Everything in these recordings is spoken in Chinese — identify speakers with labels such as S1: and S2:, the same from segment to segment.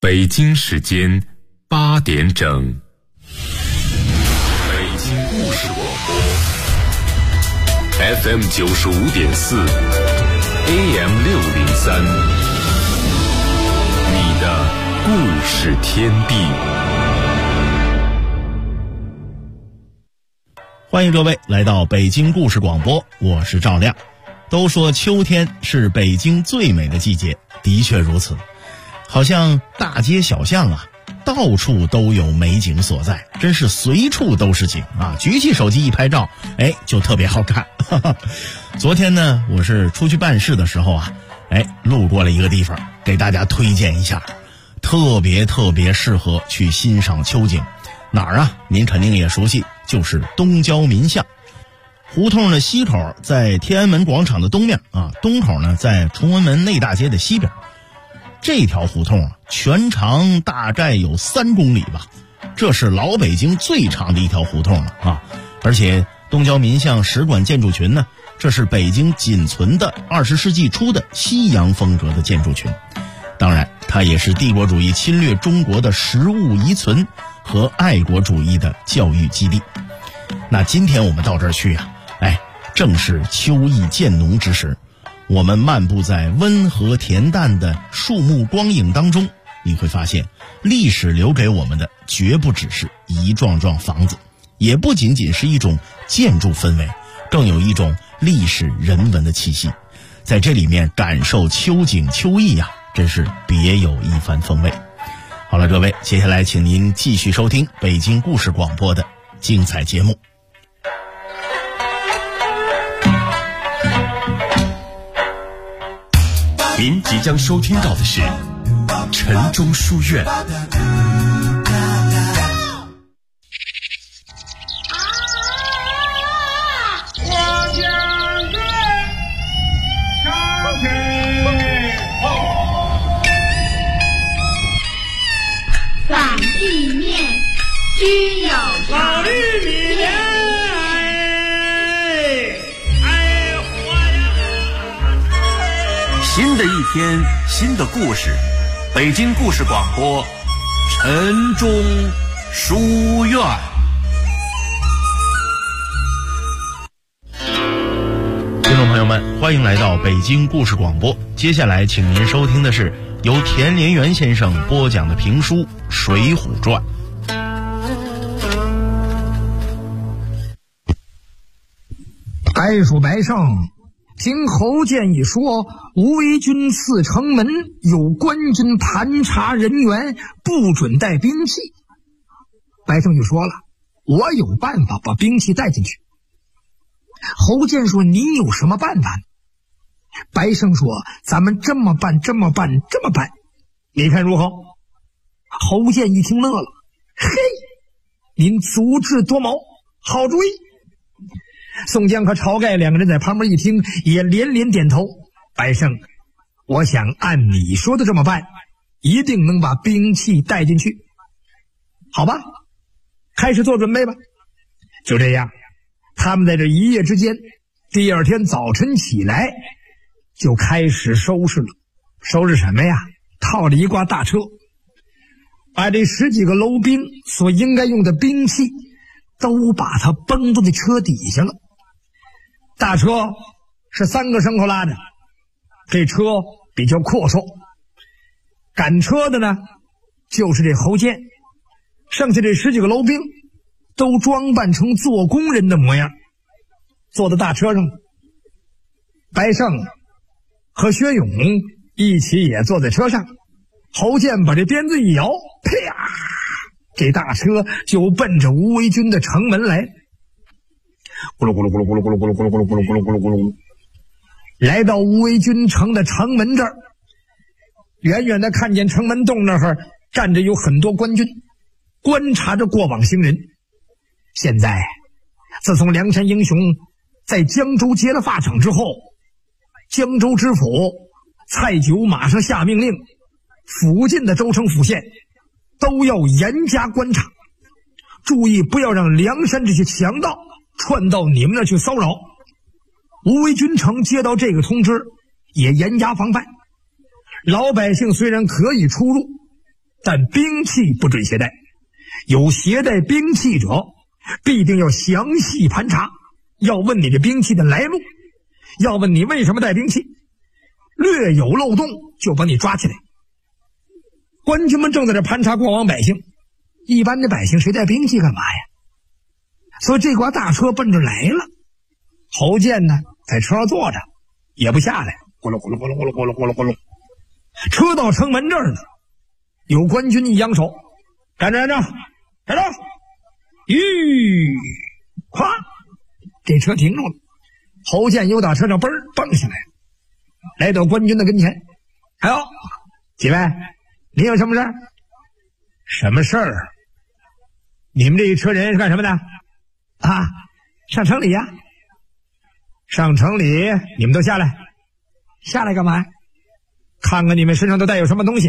S1: 北京时间8点整，北京故事广播 FM 95.4 AM 603，你的故事天地。
S2: 欢迎各位来到北京故事广播，我是赵亮。都说秋天是北京最美的季节，的确如此。好像大街小巷啊，到处都有美景所在，真是随处都是景啊！举起手机一拍照，就特别好看。昨天呢，我是出去办事的时候啊，路过了一个地方，给大家推荐一下，特别适合去欣赏秋景。哪儿啊？您肯定也熟悉，就是东郊民巷。胡同的西口在天安门广场的东面啊，东口呢在崇文门内大街的西边。这条胡同啊，全长大概有3公里吧，这是老北京最长的一条胡同了啊！而且东郊民巷使馆建筑群呢，这是北京仅存的20世纪初的西洋风格的建筑群。当然，它也是帝国主义侵略中国的实物遗存和爱国主义的教育基地。那今天我们到这儿去啊，正是秋意渐浓之时，我们漫步在温和恬淡的树木光影当中，你会发现历史留给我们的绝不只是一幢幢房子，也不仅仅是一种建筑氛围，更有一种历史人文的气息。在这里面感受秋景秋意啊，真是别有一番风味。好了，各位，接下来请您继续收听北京故事广播的精彩节目。
S1: 您即将收听到的是城中书院。
S3: 反地面均有
S4: 老绿米莲，
S5: 新的一天，新的故事，北京故事广播，城中书院。
S2: 听众朋友们，欢迎来到北京故事广播。接下来请您收听的是由田连元先生播讲的评书《水浒传》。
S6: 白说白胜听侯建议说，吴为军赐城门有官军盘查人员，不准带兵器。白胜就说了，我有办法把兵器带进去。侯建说，你有什么办法呢？白胜说，咱们这么办，你看如何？侯建一听乐了，嘿，您足智多谋，好主意。宋江和晁盖两个人在旁边一听，也连连点头。白胜，我想按你说的这么办，一定能把兵器带进去。好吧，开始做准备吧。就这样，他们在这一夜之间，第二天早晨起来就开始收拾了。收拾什么呀？套了一挂大车，把这10几个楼兵所应该用的兵器都把它绷到那车底下了。大车是3个牲口拉着，这车比较阔绰。赶车的呢，就是这侯建。剩下这10几个楼兵都装扮成做工人的模样，坐在大车上。白胜和薛勇一起也坐在车上。侯建把这鞭子一摇，啪，这大车就奔着吴为军的城门来。咕噜咕噜咕噜咕噜咕噜咕噜咕噜咕噜咕噜咕噜咕噜咕噜，来到吴为军城的城门这儿，远远的看见城门洞那儿站着有很多官军，观察着过往行人。现在自从梁山英雄在江州结了发场之后，江州知府蔡九马上下命令，附近的州城府县都要严加观察，注意不要让梁山这些强盗窜到你们那去骚扰。吴为军城接到这个通知，也严加防范。老百姓虽然可以出入， 但兵器不准携带。有携带兵器者，必定要详细盘查，要问你这兵器的来路，要问你为什么带兵器，略有漏洞就把你抓起来。官军们正在这盘查过往百姓，一般的百姓谁带兵器干嘛呀？所以这挂大车奔着来了。侯健呢，在车上坐着，也不下来，咕噜咕噜咕噜咕噜咕噜咕噜咕噜。车到城门这儿呢，有官军一扬手，站着站着站着，咵，这车停住了。侯健又打车上蹦下来，来到官军的跟前。哎呦，几位，你有什么事儿？什么事儿？你们这一车人是干什么的？啊，上城里呀。上城里，你们都下来。下来干嘛？看看你们身上都带有什么东西。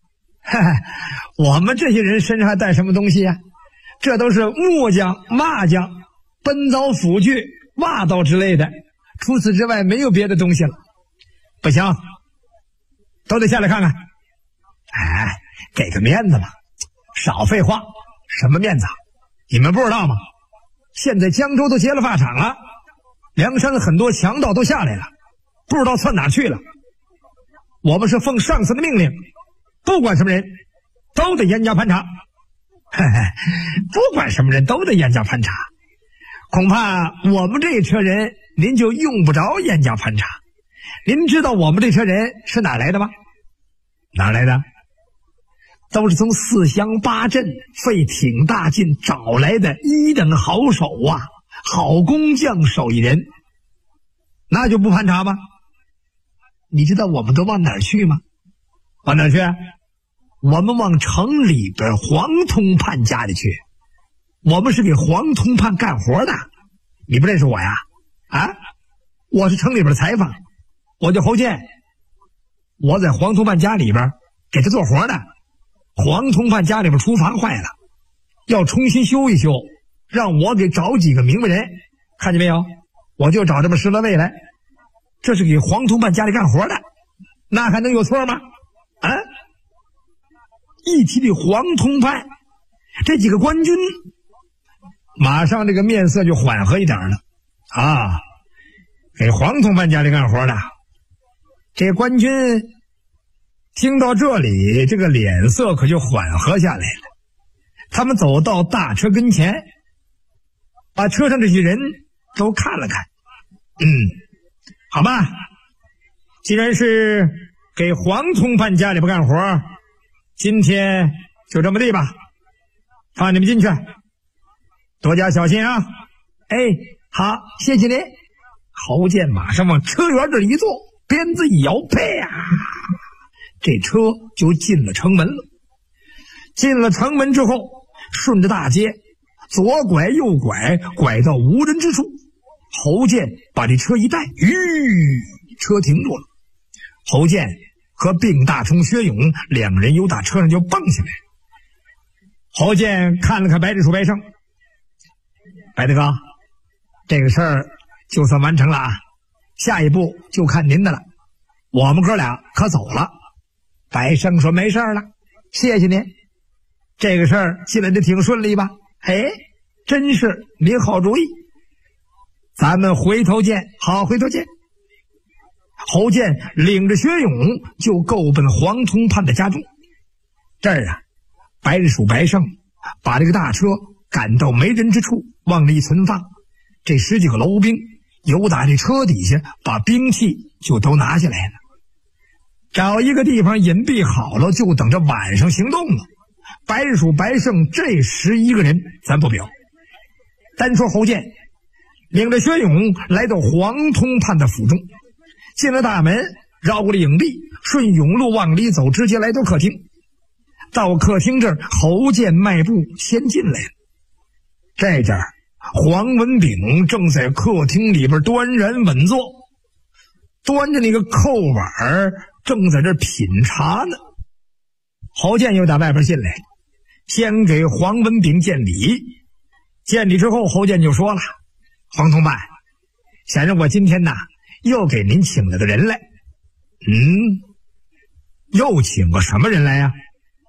S6: 我们这些人身上还带什么东西呀？这都是木匠、麻匠、奔凿斧锯、挖刀之类的，除此之外没有别的东西了。不行，都得下来看看。哎，给个面子嘛，少废话。什么面子？你们不知道吗？现在江州都结了发场了，梁山很多强盗都下来了，不知道窜哪去了。我们是奉上司的命令，不管什么人都得严加盘查。不管什么人都得严加盘查，恐怕我们这车人您就用不着严加盘查。您知道我们这车人是哪来的吗？哪来的？都是从四乡八镇费挺大劲找来的一等好手啊，好工匠手艺人，那就不盘查吗？你知道我们都往哪儿去吗？往哪儿去？我们往城里边黄通判家里去。我们是给黄通判干活的。你不认识我呀？啊，我是城里边的裁缝，我叫侯健，我在黄通判家里边给他做活的。黄通判家里边厨房坏了，要重新修一修，让我给找几个明白人，看见没有？我就找这么10来位来，这是给黄通判家里干活的，那还能有错吗？啊！一提这黄通判，这几个官军马上这个面色就缓和一点了啊！给黄通判家里干活的，这官军听到这里，这个脸色可就缓和下来了。他们走到大车跟前，把车上这些人都看了看。好吧，既然是给黄通判家里边干活，今天就这么地吧，放你们进去，多加小心啊！哎，好，谢谢您。侯健马上往车辕这一坐，鞭子一摇，啪！这车就进了城门了。进了城门之后，顺着大街左拐右拐，拐到无人之处。侯健把这车一带，车停住了。侯健和并大冲、薛勇两人由打车上就蹦下来。侯健看了看白日鼠白胜，白大哥，这个事儿就算完成了啊，下一步就看您的了。我们哥俩可走了。白胜说没事了，谢谢您。这个事儿进来的挺顺利吧？嘿，真是您好主意。咱们回头见。好，回头见。侯健领着薛勇就够奔黄通判的家中。这儿啊，白日鼠白胜把这个大车赶到没人之处，往里存放。这10几个楼兵由打这车底下把兵器就都拿下来了，找一个地方隐蔽好了，就等着晚上行动了。白日鼠白胜这11个人咱不表，单说侯健领着薛勇来到黄通判的府中，进了大门，绕过了影壁，顺甬路往里走，直接来到客厅。到客厅这儿，侯健迈步先进来了。这阵儿黄文炳正在客厅里边端然稳坐，端着那个扣碗正在这品茶呢。侯健又打外边进来，先给黄文炳见礼。见礼之后，侯健就说了：黄通判，想让我今天呐又给您请了个人来。又请个什么人来呀？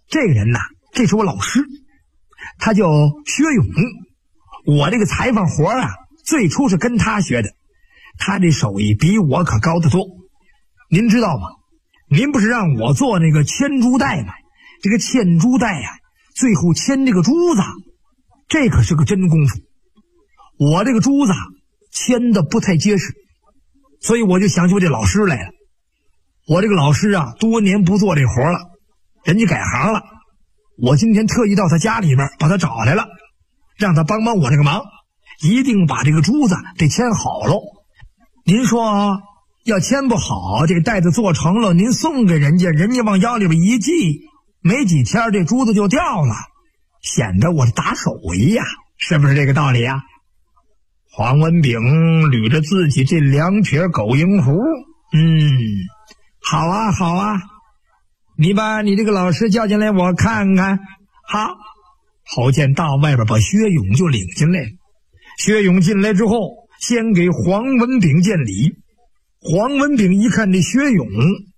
S6: 这个人呐，这是我老师，他叫薛勇。我这个裁缝活啊，最初是跟他学的，他这手艺比我可高得多。您知道吗？您不是让我做那个牵珠带吗？这个牵珠带呀，最后牵这个珠子，这可是个真功夫。我这个珠子牵的不太结实，所以我就想起我这老师来了。我这个老师啊，多年不做这活了，人家改行了。我今天特意到他家里边把他找来了，让他帮我这个忙，一定把这个珠子得牵好喽。您说要牵不好，这个带子做成了，您送给人家，人家往腰里边一系，没几天这珠子就掉了，显得我是打手艺呀，是不是这个道理啊？黄文炳捋着自己这两撇狗蝇胡，好啊好啊，你把你这个老师叫进来我看看。好，侯健到外边把薛勇就领进来了。薛勇进来之后，先给黄文炳见礼。黄文炳一看这薛勇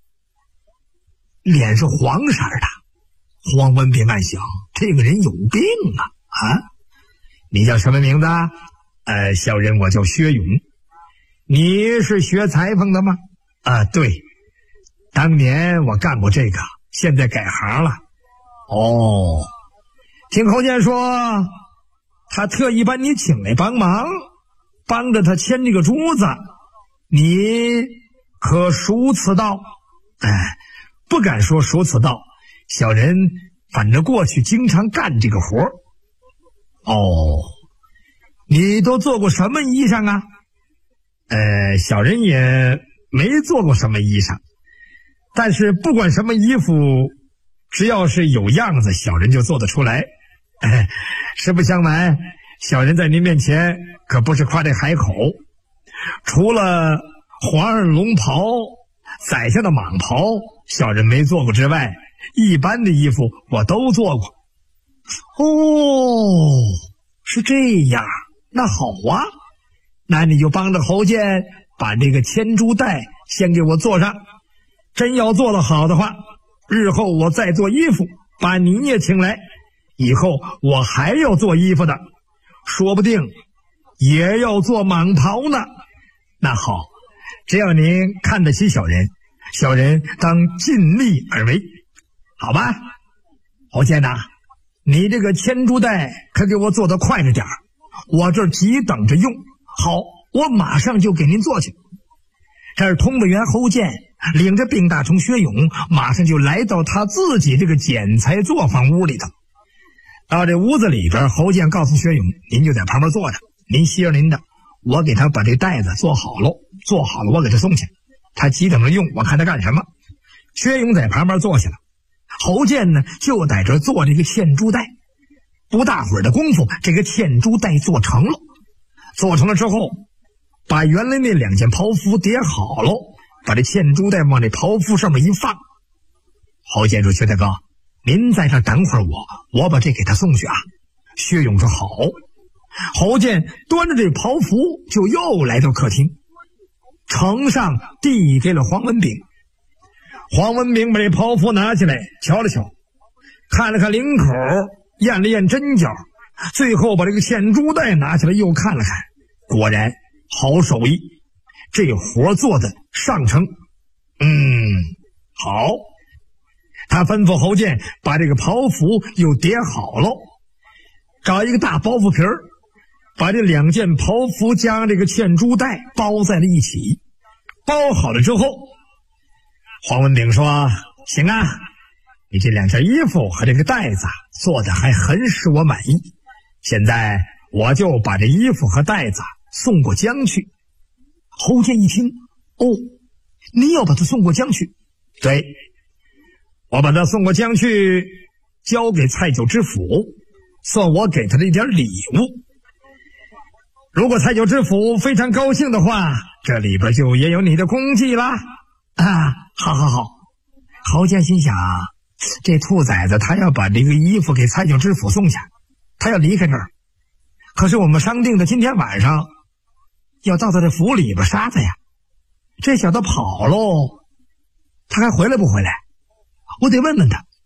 S6: 脸是黄色的，黄文炳暗想，这个人有病啊！你叫什么名字？小人我叫薛勇。你是学裁缝的吗？对，当年我干过这个，现在改行了。哦，听侯健说他特意把你请来帮忙，帮着他牵这个珠子，你可熟此道？不敢说熟此道，小人反正过去经常干这个活。哦，你都做过什么衣裳啊？小人也没做过什么衣裳，但是不管什么衣服，只要是有样子，小人就做得出来。实不相瞒，小人在您面前可不是夸这海口，除了皇上龙袍、宰相的蟒袍，小人没做过之外，一般的衣服我都做过。哦，是这样，那好啊，那你就帮着侯健把这个牵珠带先给我做上，真要做得好的话，日后我再做衣服，把你也请来，以后我还要做衣服的，说不定也要做蟒袍呢。那好，只要您看得起小人，小人当尽力而为，好吧？侯健呐，你这个牵珠带可给我做得快着点，我这急等着用。好，我马上就给您做去。这是通报员侯健领着病大虫薛勇，马上就来到他自己这个剪裁作坊屋里头。到这屋子里边，侯健告诉薛勇，您就在旁边坐着，您歇着您的，我给他把这袋子做好了，做好了我给他送去，他急等着用，我看他干什么。薛勇在旁边坐下了，侯健呢就在这做这个嵌珠带。不大会儿的功夫，这个嵌珠带做成了。做成了之后，把原来那两件袍服叠好了，把这嵌珠带往这袍服上面一放。侯健说，薛大哥，您在这等会儿我把这给他送去啊。薛勇说好。侯健端着这袍服就又来到客厅，呈上递给了黄文炳。黄文炳把这袍服拿起来瞧了瞧，看了看领口，验了验针脚，最后把这个嵌珠带拿起来又看了看，果然好手艺，这活做的上乘。好。他吩咐侯健把这个袍服又叠好了，找一个大包袱皮儿，把这两件袍服加上这个嵌珠带包在了一起。包好了之后，黄文炳说，行啊，你这两件衣服和这个袋子做的还很使我满意，现在我就把这衣服和袋子送过江去。侯健一听，你要把它送过江去？对，我把他送过江去，交给蔡九知府，算我给他的一点礼物。如果蔡九知府非常高兴的话，这里边就也有你的功绩啦。好。侯健心想，这兔崽子他要把这个衣服给蔡九知府送下，他要离开这儿，可是我们商定的今天晚上要到他的府里边杀他呀。这小子跑喽，他还回来不回来？我得问问他。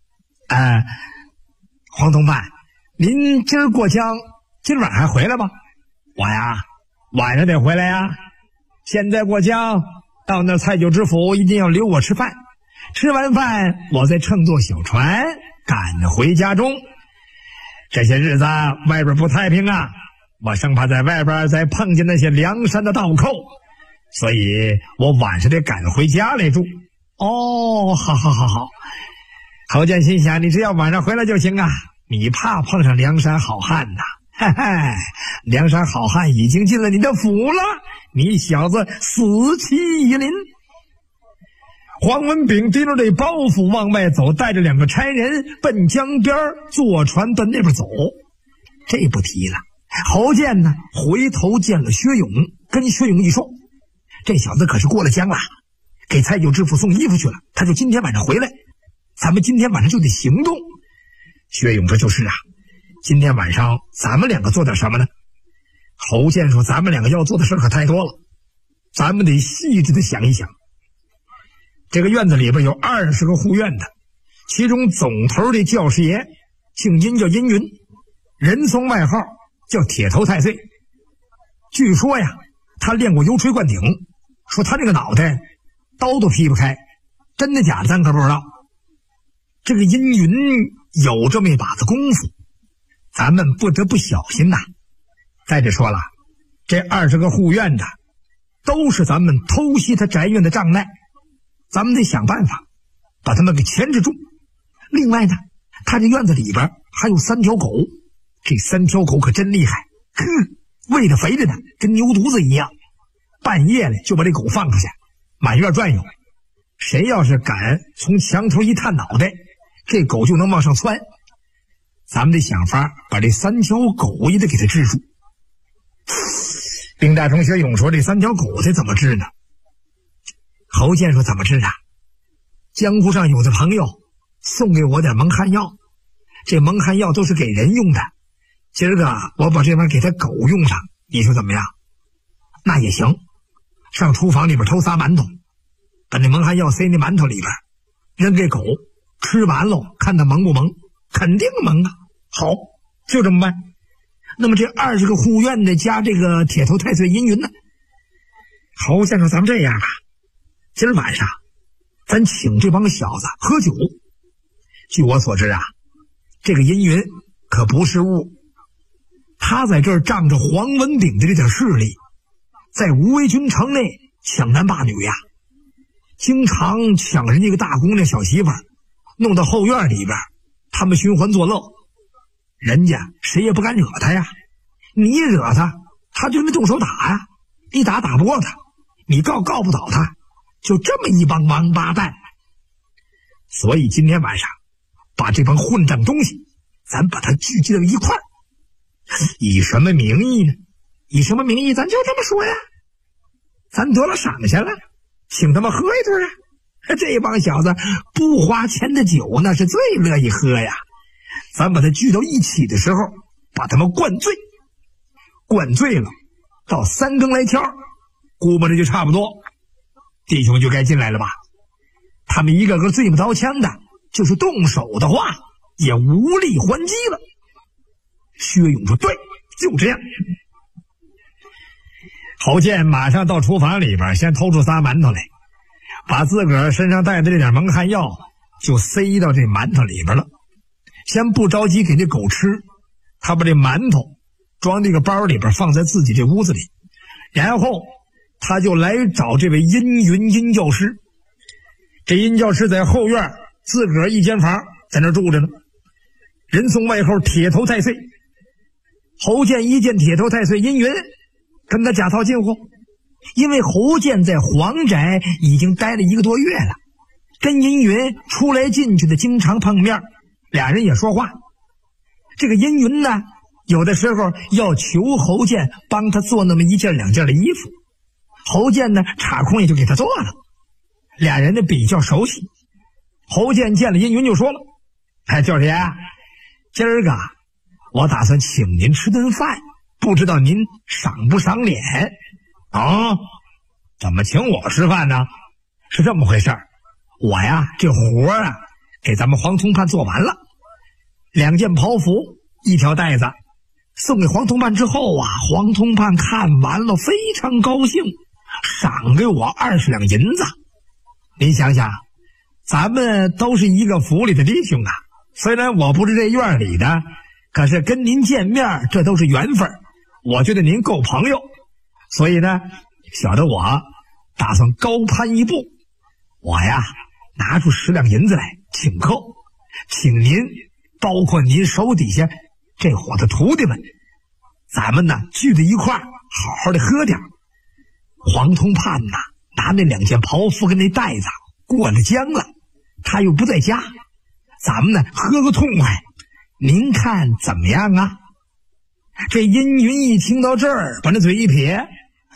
S6: 黄同伴，您今儿过江，今晚还回来吗？我呀，晚上得回来呀。现在过江，到那蔡九知府一定要留我吃饭，吃完饭我再乘坐小船赶回家中。这些日子外边不太平啊，我生怕在外边再碰见那些梁山的盗寇，所以我晚上得赶回家来住。哦，好。侯健心想，你只要晚上回来就行啊，你怕碰上梁山好汉呐？嘿嘿，梁山好汉已经进了你的府了，你小子死期已临。黄文炳提着这包袱往外走，带着2个差人奔江边坐船奔那边走。这不提了，侯健呢回头见了薛勇，跟薛勇一说，这小子可是过了江了，给蔡九知府送衣服去了，他就今天晚上回来，咱们今天晚上就得行动。薛勇说就是啊，今天晚上咱们2个做点什么呢？侯健说咱们2个要做的事可太多了，咱们得细致的想一想。这个院子里边有20个护院的，其中总头的教师爷姓殷，叫殷云，人送外号叫铁头太岁。据说呀，他练过油锤灌顶，说他这个脑袋刀都劈不开，真的假的咱可不知道。这个殷云有这么一把子功夫，咱们不得不小心呐。再者说了，这20个护院的都是咱们偷袭他宅院的障碍，咱们得想办法把他们给牵制住。另外呢，他这院子里边还有3条狗，这3条狗可真厉害，喂得肥着呢，跟牛犊子一样。半夜里就把这狗放出去，满院转悠，谁要是敢从墙头一探脑袋，这狗就能往上窜。咱们得想法把这3条狗也得给它治住。兵大同学勇说这3条狗得怎么治呢？侯健说怎么治啊？江湖上有的朋友送给我点蒙汗药，这蒙汗药都是给人用的，今儿个我把这玩意儿给他狗用上，你说怎么样？那也行。上厨房里边偷仨馒头，把那蒙汗药塞那馒头里边，扔给狗，吃完了看它蒙不蒙，肯定蒙啊。好，就这么办。那么这20个护院的加这个铁头太岁殷云呢？侯先生，咱们这样吧，今儿晚上咱请这帮小子喝酒。据我所知啊，这个殷云可不是物，他在这儿仗着黄文炳的这点势力，在无为军城内抢男霸女呀，经常抢人家一个大姑娘小媳妇儿，弄到后院里边，他们寻欢作乐，人家谁也不敢惹他呀。你一惹他，他就能动手打呀，你打不过他，你告不倒他，就这么一帮王八蛋。所以今天晚上把这帮混账东西咱把它聚集到一块儿。以什么名义呢？以什么名义？咱就这么说呀，咱得了赏下了，请他们喝一顿啊。这帮小子不花钱的酒那是最乐意喝呀。咱把他聚到一起的时候把他们灌醉，灌醉了到3更来敲，估摸着就差不多，弟兄就该进来了吧。他们一个个醉不着枪的，就是动手的话也无力还击了。薛勇说对，就这样。侯健马上到厨房里边，先偷出仨馒头来，把自个儿身上带的这点蒙汗药就塞到这馒头里边了。先不着急给这狗吃，他把这馒头装这个包里边，放在自己这屋子里，然后他就来找这位殷云殷教师。这殷教师在后院自个儿一间房在那住着呢，人送外号铁头太岁。侯健一见铁头太岁殷云，跟他假套近乎，因为侯健在黄宅已经待了1个多月了，跟殷云出来进去的经常碰面，俩人也说话。这个殷云呢，有的时候要求侯健帮他做那么1件2件的衣服，侯健呢插空也就给他做了，俩人的比较熟悉。侯健见了殷云就说了：教师爷，今儿个我打算请您吃顿饭，不知道您赏不赏脸啊？怎么请我吃饭呢？是这么回事儿，我呀这活啊给咱们黄通判做完了，2件袍服，1条带子，送给黄通判之后啊，黄通判看完了非常高兴，赏给我20两银子。您想想，咱们都是一个府里的弟兄啊，虽然我不是这院里的，可是跟您见面这都是缘分，我觉得您够朋友，所以呢，小的我打算高攀一步，我呀拿出10两银子来请客，请您包括您手底下这伙的徒弟们，咱们呢聚在一块儿好好的喝点。黄通判呐拿那2件袍服跟那袋子过了江了，他又不在家，咱们呢喝个痛快，您看怎么样啊？这阴云一听到这儿，把那嘴一撇，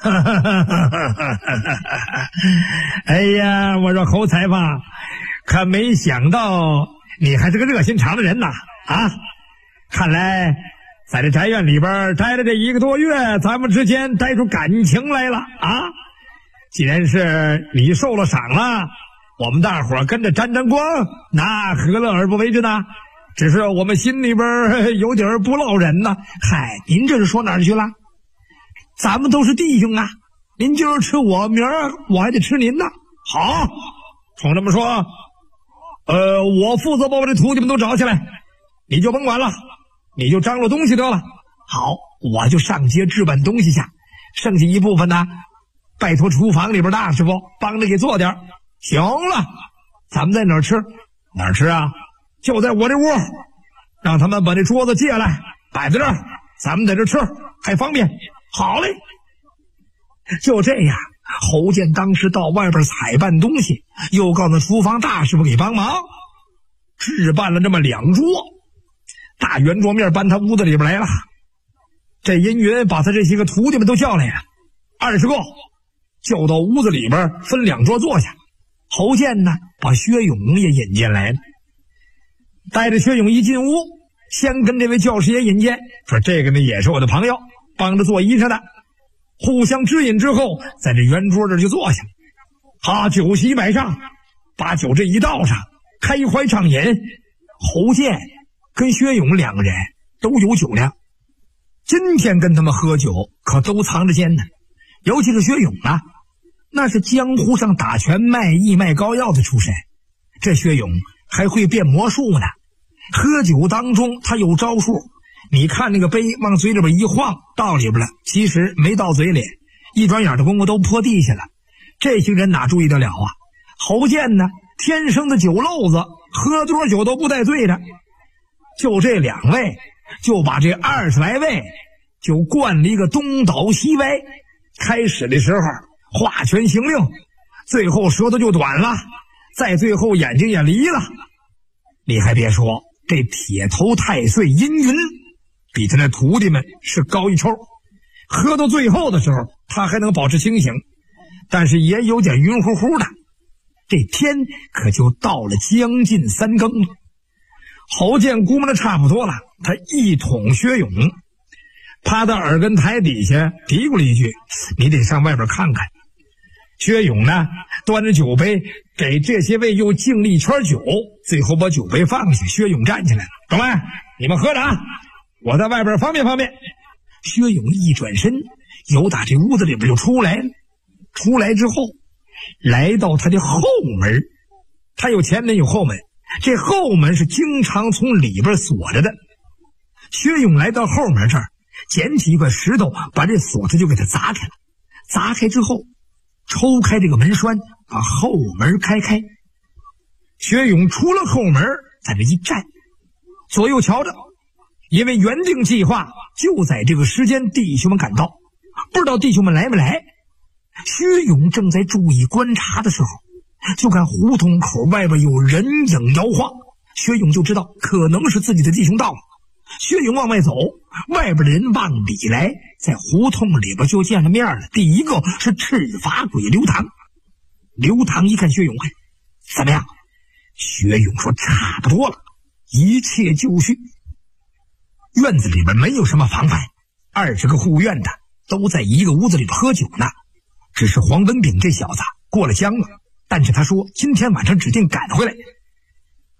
S6: 哎呀，我说侯裁吧，可没想到你还是个热心肠的人呐！啊，看来在这宅院里边待了这1个多月，咱们之间待出感情来了啊！既然是你受了赏了，我们大伙跟着沾沾光，那何乐而不为之呢？只是我们心里边有点不落忍呢。嗨，您这是说哪儿去了？咱们都是弟兄啊，您今儿吃我，明儿我还得吃您呢。好，冲这么说，我负责把我这徒弟们都找起来，你就甭管了，你就张罗东西得了。好，我就上街置办东西去，剩下一部分呢，拜托厨房里边大师傅帮着给做点。行了，咱们在哪儿吃？哪儿吃啊？就在我这屋，让他们把这桌子借来，摆在这儿，咱们在这吃，还方便。好嘞。就这样，侯健当时到外边采办东西，又告诉厨房大师傅给帮忙，置办了这么2桌，大圆桌面搬他屋子里边来了。这阴云把他这些个徒弟们都叫来了，20个，叫到屋子里边分2桌坐下。侯健呢，把薛勇也引进来了，带着薛勇一进屋，先跟这位教师爷引荐，说这个呢也是我的朋友，帮着做衣裳的。互相指引之后，在这圆桌这就坐下。好，酒席摆上，把酒这一倒上，开怀畅饮。侯健跟薛勇2个人都有酒量，今天跟他们喝酒可都藏着奸呢。尤其是薛勇啊，那是江湖上打拳卖艺卖膏药的出身，这薛勇还会变魔术呢。喝酒当中他有招数，你看那个杯往嘴里边一晃，到里边了，其实没到嘴里，一转眼的功夫都泼地下了。这些人哪注意得了啊？侯健呢，天生的酒漏子，喝多少酒都不带醉的。就这2位，就把这20来位就灌了一个东倒西歪。开始的时候画拳行令，最后舌头就短了，再最后眼睛也离了。你还别说，这铁头太岁阴云比他那徒弟们是高一筹，喝到最后的时候他还能保持清醒，但是也有点晕乎乎的。这天可就到了将近3更了。侯健估摸的差不多了，他一捅薛勇，趴到耳根台底下嘀咕了一句，你得上外边看看。薛勇呢，端着酒杯给这些位又敬了一圈酒，最后把酒杯放下。薛勇站起来了，各位你们喝着啊，我在外边方便方便。薛勇一转身，由打这屋子里边就出来了。出来之后，来到他的后门，他有前门有后门，这后门是经常从里边锁着的。薛勇来到后门这儿，捡起一块石头，把这锁子就给他砸开了。砸开之后，抽开这个门栓，把后门开开。薛勇出了后门，在这一站，左右瞧着，因为原定计划就在这个时间弟兄们赶到，不知道弟兄们来没来。薛勇正在注意观察的时候，就看胡同口外边有人影摇晃，薛勇就知道可能是自己的弟兄到了。薛勇往外走，外边的人往里来，在胡同里边就见了面了。第一个是赤发鬼刘唐。刘唐一看薛勇，怎么样？薛勇说差不多了，一切就绪。院子里边没有什么防范，20个护院的都在一个屋子里边喝酒呢。只是黄文炳这小子过了江了，但是他说今天晚上指定赶回来。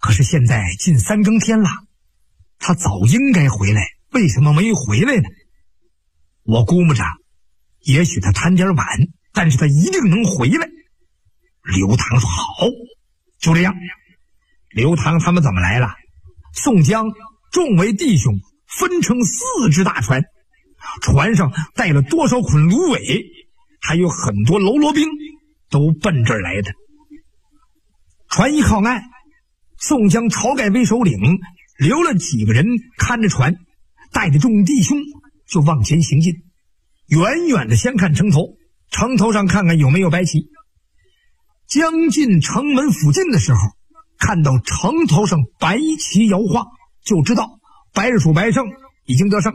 S6: 可是现在近3更天了，他早应该回来，为什么没回来呢？我估摸着，也许他摊点晚，但是他一定能回来。刘唐说好，就这样。刘唐他们怎么来了？宋江众位弟兄分成4只大船，船上带了多少捆芦苇，还有很多喽啰兵，都奔这儿来的。船一靠岸，宋江、晁盖为首领，留了几个人看着船，带着众弟兄就往前行进。远远的先看城头，城头上看看有没有白旗。将近城门附近的时候，看到城头上白旗摇晃，就知道白日鼠白胜已经得胜。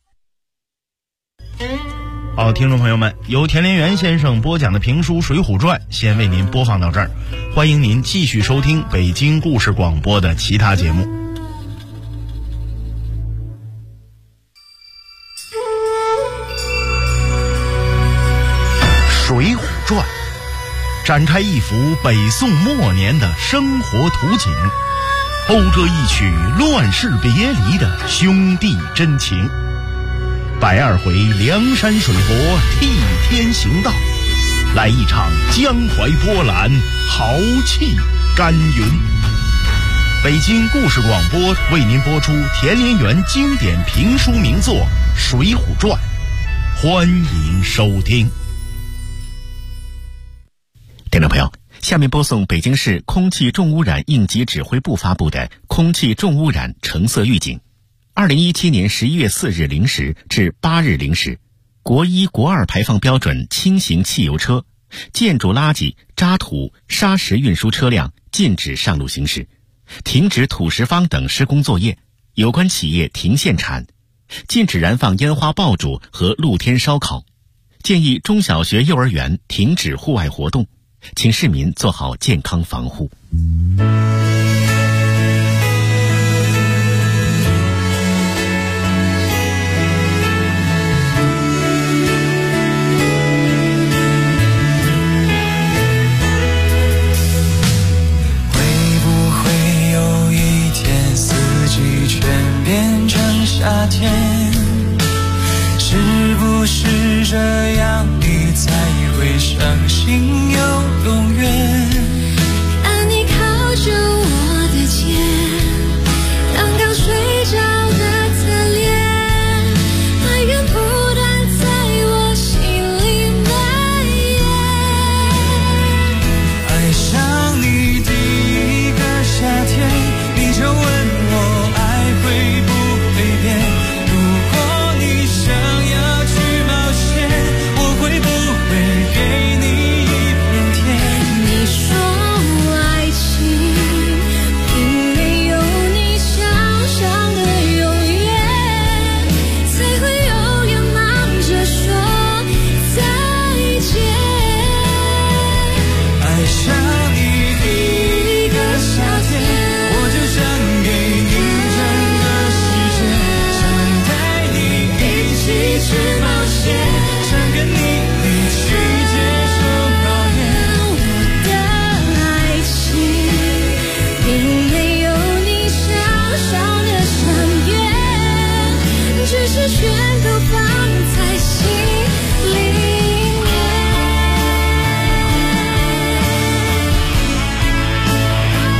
S2: 好，听众朋友们，由田连元先生播讲的评书《水浒传》先为您播放到这儿，欢迎您继续收听北京故事广播的其他节目。《水浒传》展开一幅北宋末年的生活图景，讴歌一曲乱世别离的兄弟真情。120回梁山水泊替天行道，来一场江淮波澜，豪气干云。北京故事广播为您播出田连元经典评书名作《水浒传》，欢迎收听。
S7: 听众朋友，下面播送北京市空气重污染应急指挥部发布的空气重污染橙色预警。2017年11月4日0时至8日0时，国1、国2排放标准轻型汽油车、建筑垃圾、渣土、砂石运输车辆禁止上路行驶，停止土石方等施工作业，有关企业停限产，禁止燃放烟花爆竹和露天烧烤，建议中小学、幼儿园停止户外活动，请市民做好健康防护。